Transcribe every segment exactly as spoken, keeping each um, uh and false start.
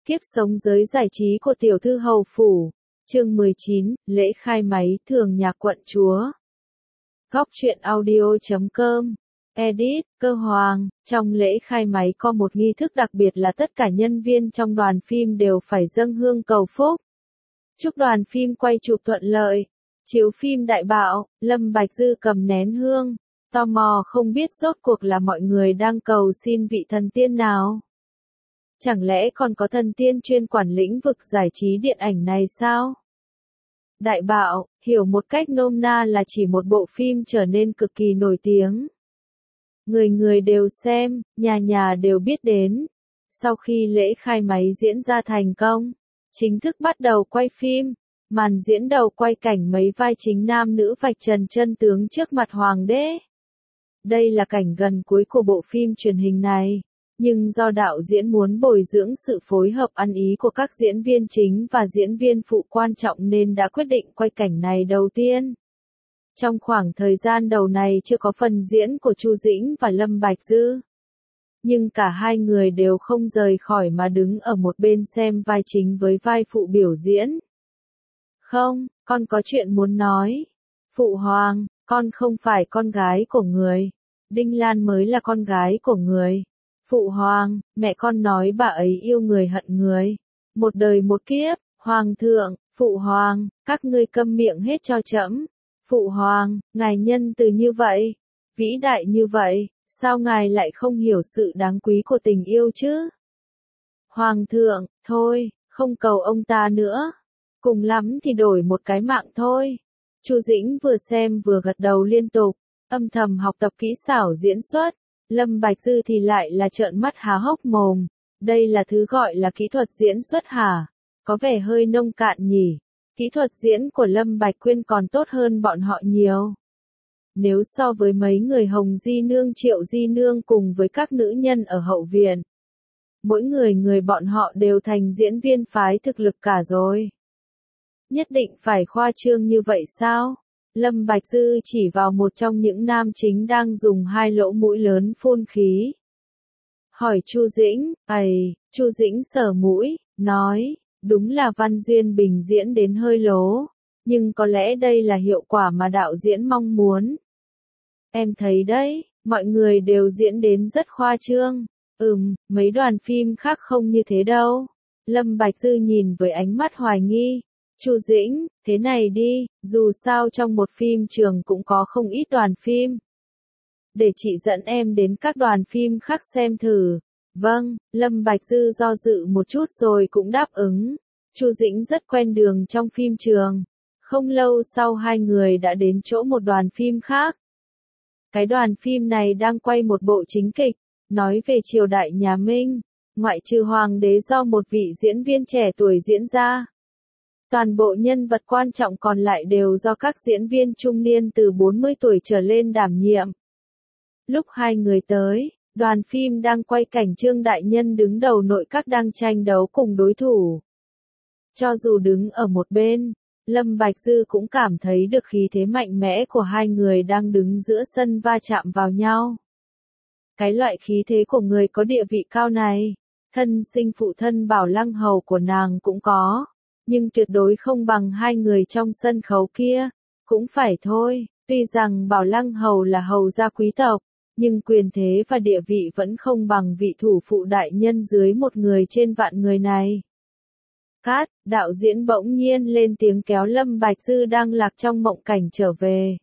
Kiếp sống giới giải trí của tiểu thư hầu phủ. Chương mười chín, lễ khai máy thường nhạc quận chúa. Góc truyện audio chấm com. Edit, Cơ Hoàng. Trong lễ khai máy có một nghi thức đặc biệt là tất cả nhân viên trong đoàn phim đều phải dâng hương cầu phúc. Chúc đoàn phim quay chụp thuận lợi. Chiếu phim đại bạo, Lâm Bạch Dư cầm nén hương. Tò mò không biết rốt cuộc là mọi người đang cầu xin vị thần tiên nào. Chẳng lẽ còn có thần tiên chuyên quản lĩnh vực giải trí điện ảnh này sao? Đại bạo, hiểu một cách nôm na là chỉ một bộ phim trở nên cực kỳ nổi tiếng. Người người đều xem, nhà nhà đều biết đến. Sau khi lễ khai máy diễn ra thành công, chính thức bắt đầu quay phim. Màn diễn đầu quay cảnh mấy vai chính nam nữ vạch trần chân tướng trước mặt hoàng đế. Đây là cảnh gần cuối của bộ phim truyền hình này. Nhưng do đạo diễn muốn bồi dưỡng sự phối hợp ăn ý của các diễn viên chính và diễn viên phụ quan trọng nên đã quyết định quay cảnh này đầu tiên. Trong khoảng thời gian đầu này chưa có phần diễn của Chu Dĩnh và Lâm Bạch Dư. Nhưng cả hai người đều không rời khỏi mà đứng ở một bên xem vai chính với vai phụ biểu diễn. Không, con có chuyện muốn nói. Phụ hoàng, con không phải con gái của người. Đinh Lan mới là con gái của người. Phụ hoàng, mẹ con nói bà ấy yêu người hận người. Một đời một kiếp, hoàng thượng, phụ hoàng, các ngươi câm miệng hết cho trẫm. Phụ hoàng, ngài nhân từ như vậy, vĩ đại như vậy, sao ngài lại không hiểu sự đáng quý của tình yêu chứ? Hoàng thượng, thôi, không cầu ông ta nữa. Cùng lắm thì đổi một cái mạng thôi. Chu Dĩnh vừa xem vừa gật đầu liên tục, âm thầm học tập kỹ xảo diễn xuất. Lâm Bạch Dư thì lại là trợn mắt há hốc mồm. Đây là thứ gọi là kỹ thuật diễn xuất hả? Có vẻ hơi nông cạn nhỉ. Kỹ thuật diễn của Lâm Bạch Quyên còn tốt hơn bọn họ nhiều. Nếu so với mấy người Hồng Di Nương Triệu Di Nương cùng với các nữ nhân ở hậu viện. Mỗi người người bọn họ đều thành diễn viên phái thực lực cả rồi. Nhất định phải khoa trương như vậy sao? Lâm Bạch Dư chỉ vào một trong những nam chính đang dùng hai lỗ mũi lớn phun khí. Hỏi Chu Dĩnh, ầy, Chu Dĩnh sờ mũi, nói, đúng là Văn Duyên Bình diễn đến hơi lố, nhưng có lẽ đây là hiệu quả mà đạo diễn mong muốn. Em thấy đấy, mọi người đều diễn đến rất khoa trương. Ừm, mấy đoàn phim khác không như thế đâu. Lâm Bạch Dư nhìn với ánh mắt hoài nghi. Chu Dĩnh, thế này đi, dù sao trong một phim trường cũng có không ít đoàn phim. Để chị dẫn em đến các đoàn phim khác xem thử. Vâng, Lâm Bạch Dư do dự một chút rồi cũng đáp ứng. Chu Dĩnh rất quen đường trong phim trường. Không lâu sau hai người đã đến chỗ một đoàn phim khác. Cái đoàn phim này đang quay một bộ chính kịch, nói về triều đại nhà Minh, ngoại trừ hoàng đế do một vị diễn viên trẻ tuổi diễn ra. Toàn bộ nhân vật quan trọng còn lại đều do các diễn viên trung niên từ bốn mươi tuổi trở lên đảm nhiệm. Lúc hai người tới, đoàn phim đang quay cảnh Trương Đại Nhân đứng đầu nội các đang tranh đấu cùng đối thủ. Cho dù đứng ở một bên, Lâm Bạch Dư cũng cảm thấy được khí thế mạnh mẽ của hai người đang đứng giữa sân va chạm vào nhau. Cái loại khí thế của người có địa vị cao này, thân sinh phụ thân Bảo Lăng Hầu của nàng cũng có. Nhưng tuyệt đối không bằng hai người trong sân khấu kia. Cũng phải thôi, tuy rằng Bảo Lăng Hầu là hầu gia quý tộc, nhưng quyền thế và địa vị vẫn không bằng vị thủ phụ đại nhân dưới một người trên vạn người này. Cát, đạo diễn bỗng nhiên lên tiếng kéo Lâm Bạch Dư đang lạc trong mộng cảnh trở về.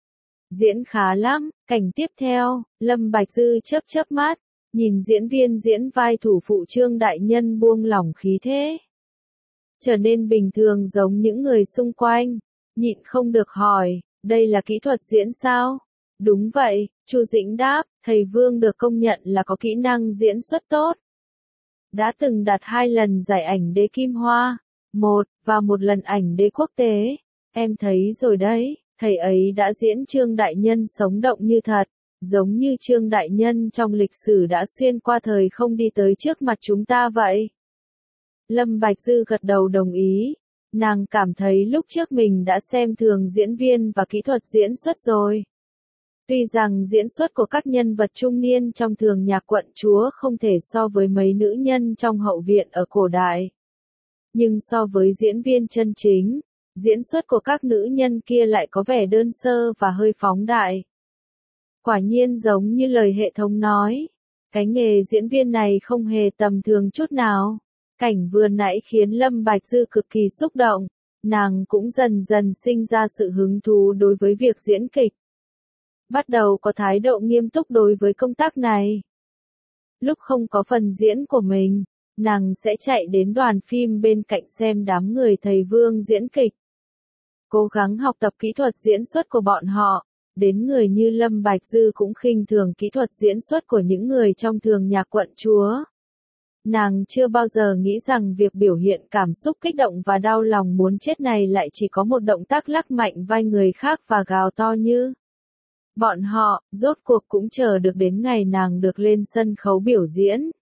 Diễn khá lắm, cảnh tiếp theo, Lâm Bạch Dư chớp chớp mắt, nhìn diễn viên diễn vai thủ phụ Trương Đại Nhân buông lỏng khí thế. Trở nên bình thường giống những người xung quanh, nhịn không được hỏi, đây là kỹ thuật diễn sao? Đúng vậy, Chu Dĩnh đáp, thầy Vương được công nhận là có kỹ năng diễn xuất tốt. Đã từng đạt hai lần giải ảnh đế Kim Hoa, một, và một lần ảnh đế quốc tế. Em thấy rồi đấy, thầy ấy đã diễn Trương Đại Nhân sống động như thật, giống như Trương Đại Nhân trong lịch sử đã xuyên qua thời không đi tới trước mặt chúng ta vậy. Lâm Bạch Dư gật đầu đồng ý. Nàng cảm thấy lúc trước mình đã xem thường diễn viên và kỹ thuật diễn xuất rồi. Tuy rằng diễn xuất của các nhân vật trung niên trong Thường Nhạc Quận Chúa không thể so với mấy nữ nhân trong hậu viện ở cổ đại. Nhưng so với diễn viên chân chính, diễn xuất của các nữ nhân kia lại có vẻ đơn sơ và hơi phóng đại. Quả nhiên giống như lời hệ thống nói, cái nghề diễn viên này không hề tầm thường chút nào. Cảnh vừa nãy khiến Lâm Bạch Dư cực kỳ xúc động, nàng cũng dần dần sinh ra sự hứng thú đối với việc diễn kịch. Bắt đầu có thái độ nghiêm túc đối với công tác này. Lúc không có phần diễn của mình, nàng sẽ chạy đến đoàn phim bên cạnh xem đám người thầy Vương diễn kịch. Cố gắng học tập kỹ thuật diễn xuất của bọn họ, đến người như Lâm Bạch Dư cũng khinh thường kỹ thuật diễn xuất của những người trong Thường Nhạc Quận Chúa. Nàng chưa bao giờ nghĩ rằng việc biểu hiện cảm xúc kích động và đau lòng muốn chết này lại chỉ có một động tác lắc mạnh vai người khác và gào to như. Bọn họ, rốt cuộc cũng chờ được đến ngày nàng được lên sân khấu biểu diễn.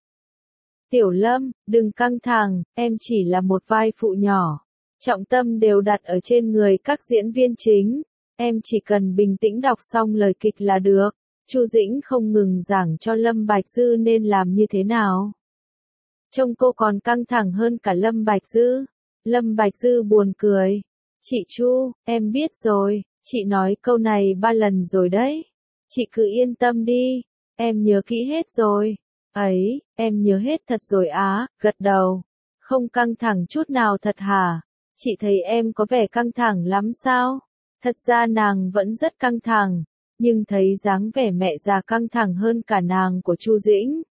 Tiểu Lâm, đừng căng thẳng, em chỉ là một vai phụ nhỏ. Trọng tâm đều đặt ở trên người các diễn viên chính. Em chỉ cần bình tĩnh đọc xong lời kịch là được. Chu Dĩnh không ngừng giảng cho Lâm Bạch Dư nên làm như thế nào. Trông cô còn căng thẳng hơn cả Lâm Bạch Dư. Lâm Bạch Dư buồn cười. Chị Chu, em biết rồi, chị nói câu này ba lần rồi đấy. Chị cứ yên tâm đi, em nhớ kỹ hết rồi. Ấy, em nhớ hết thật rồi á, gật đầu. Không căng thẳng chút nào thật hả? Chị thấy em có vẻ căng thẳng lắm sao? Thật ra nàng vẫn rất căng thẳng, nhưng thấy dáng vẻ mẹ già căng thẳng hơn cả nàng của Chu Dĩnh.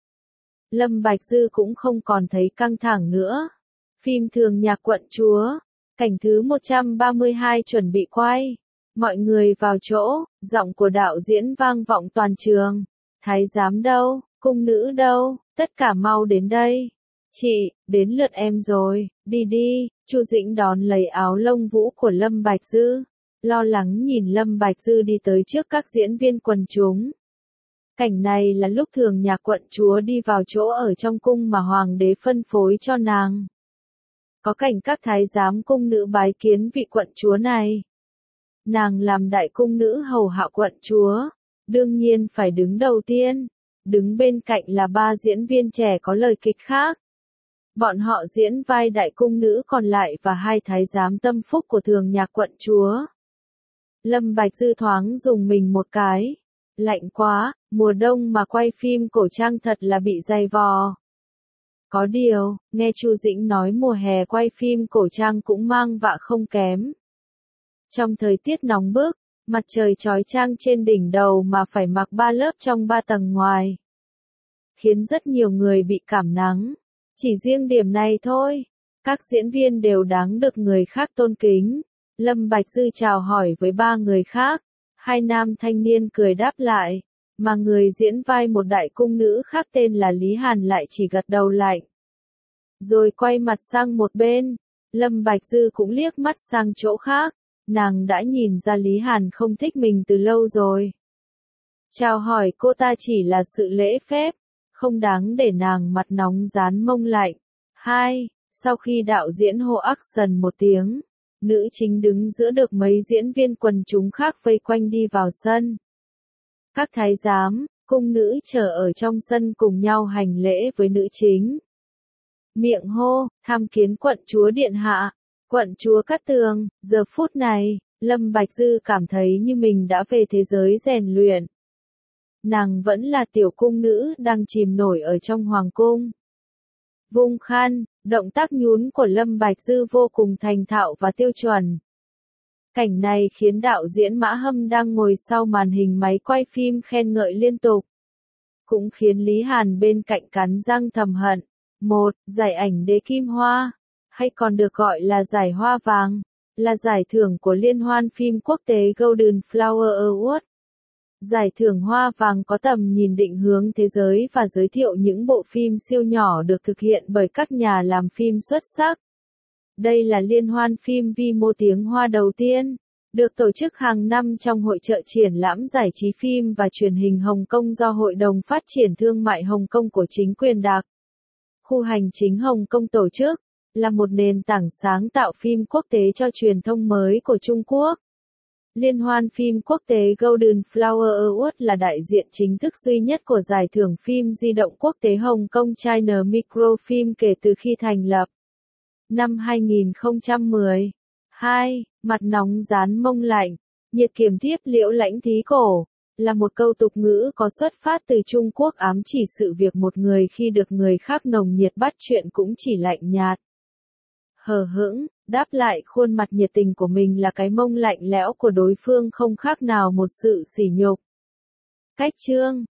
Lâm Bạch Dư cũng không còn thấy căng thẳng nữa. Phim Thường Nhạc Quận Chúa, cảnh thứ một trăm ba mươi hai chuẩn bị quay. Mọi người vào chỗ, giọng của đạo diễn vang vọng toàn trường. Thái giám đâu, cung nữ đâu, tất cả mau đến đây. Chị, đến lượt em rồi, đi đi. Chu Dĩnh đón lấy áo lông vũ của Lâm Bạch Dư, lo lắng nhìn Lâm Bạch Dư đi tới trước các diễn viên quần chúng. Cảnh này là lúc Thường Nhạc Quận Chúa đi vào chỗ ở trong cung mà hoàng đế phân phối cho nàng. Có cảnh các thái giám cung nữ bái kiến vị quận chúa này. Nàng làm đại cung nữ hầu hạ quận chúa, đương nhiên phải đứng đầu tiên, đứng bên cạnh là ba diễn viên trẻ có lời kịch khác. Bọn họ diễn vai đại cung nữ còn lại và hai thái giám tâm phúc của Thường Nhạc Quận Chúa. Lâm Bạch Dư thoáng dùng mình một cái. Lạnh quá, mùa đông mà quay phim cổ trang thật là bị dày vò. Có điều, nghe Chu Dĩnh nói mùa hè quay phim cổ trang cũng mang vạ không kém. Trong thời tiết nóng bức, mặt trời chói chang trên đỉnh đầu mà phải mặc ba lớp trong ba tầng ngoài. Khiến rất nhiều người bị cảm nắng. Chỉ riêng điểm này thôi, các diễn viên đều đáng được người khác tôn kính. Lâm Bạch Dư chào hỏi với ba người khác, hai nam thanh niên cười đáp lại, mà người diễn vai một đại cung nữ khác tên là Lý Hàn lại chỉ gật đầu lạnh. Rồi quay mặt sang một bên, Lâm Bạch Dư cũng liếc mắt sang chỗ khác, nàng đã nhìn ra Lý Hàn không thích mình từ lâu rồi. Chào hỏi cô ta chỉ là sự lễ phép, không đáng để nàng mặt nóng rán mông lạnh. Hai, sau khi đạo diễn hô action một tiếng, nữ chính đứng giữa được mấy diễn viên quần chúng khác vây quanh đi vào sân. Các thái giám, cung nữ chờ ở trong sân cùng nhau hành lễ với nữ chính. Miệng hô, tham kiến quận chúa điện hạ, quận chúa Cát Tường. Giờ phút này, Lâm Bạch Dư cảm thấy như mình đã về thế giới rèn luyện. Nàng vẫn là tiểu cung nữ đang chìm nổi ở trong hoàng cung. Vung khăn, động tác nhún của Lâm Bạch Dư vô cùng thành thạo và tiêu chuẩn. Cảnh này khiến đạo diễn Mã Hâm đang ngồi sau màn hình máy quay phim khen ngợi liên tục. Cũng khiến Lý Hàn bên cạnh cắn răng thầm hận. Một, giải ảnh đế kim hoa, hay còn được gọi là giải hoa vàng, là giải thưởng của Liên hoan phim quốc tế Golden Flower Award. Giải thưởng hoa vàng có tầm nhìn định hướng thế giới và giới thiệu những bộ phim siêu nhỏ được thực hiện bởi các nhà làm phim xuất sắc. Đây là liên hoan phim vi mô tiếng Hoa đầu tiên, được tổ chức hàng năm trong hội chợ triển lãm giải trí phim và truyền hình Hồng Kông do Hội đồng Phát triển Thương mại Hồng Kông của chính quyền đặc khu hành chính Hồng Kông tổ chức, là một nền tảng sáng tạo phim quốc tế cho truyền thông mới của Trung Quốc. Liên hoan phim quốc tế Golden Flower Award là đại diện chính thức duy nhất của giải thưởng phim di động quốc tế Hồng Kông China Microfilm kể từ khi thành lập. Năm hai nghìn không trăm mười hai, mặt nóng dán mông lạnh, nhiệt kiềm thiếp liễu lãnh thí cổ, là một câu tục ngữ có xuất phát từ Trung Quốc ám chỉ sự việc một người khi được người khác nồng nhiệt bắt chuyện cũng chỉ lạnh nhạt. Hờ hững, đáp lại khuôn mặt nhiệt tình của mình là cái mông lạnh lẽo của đối phương không khác nào một sự sỉ nhục. Cách chương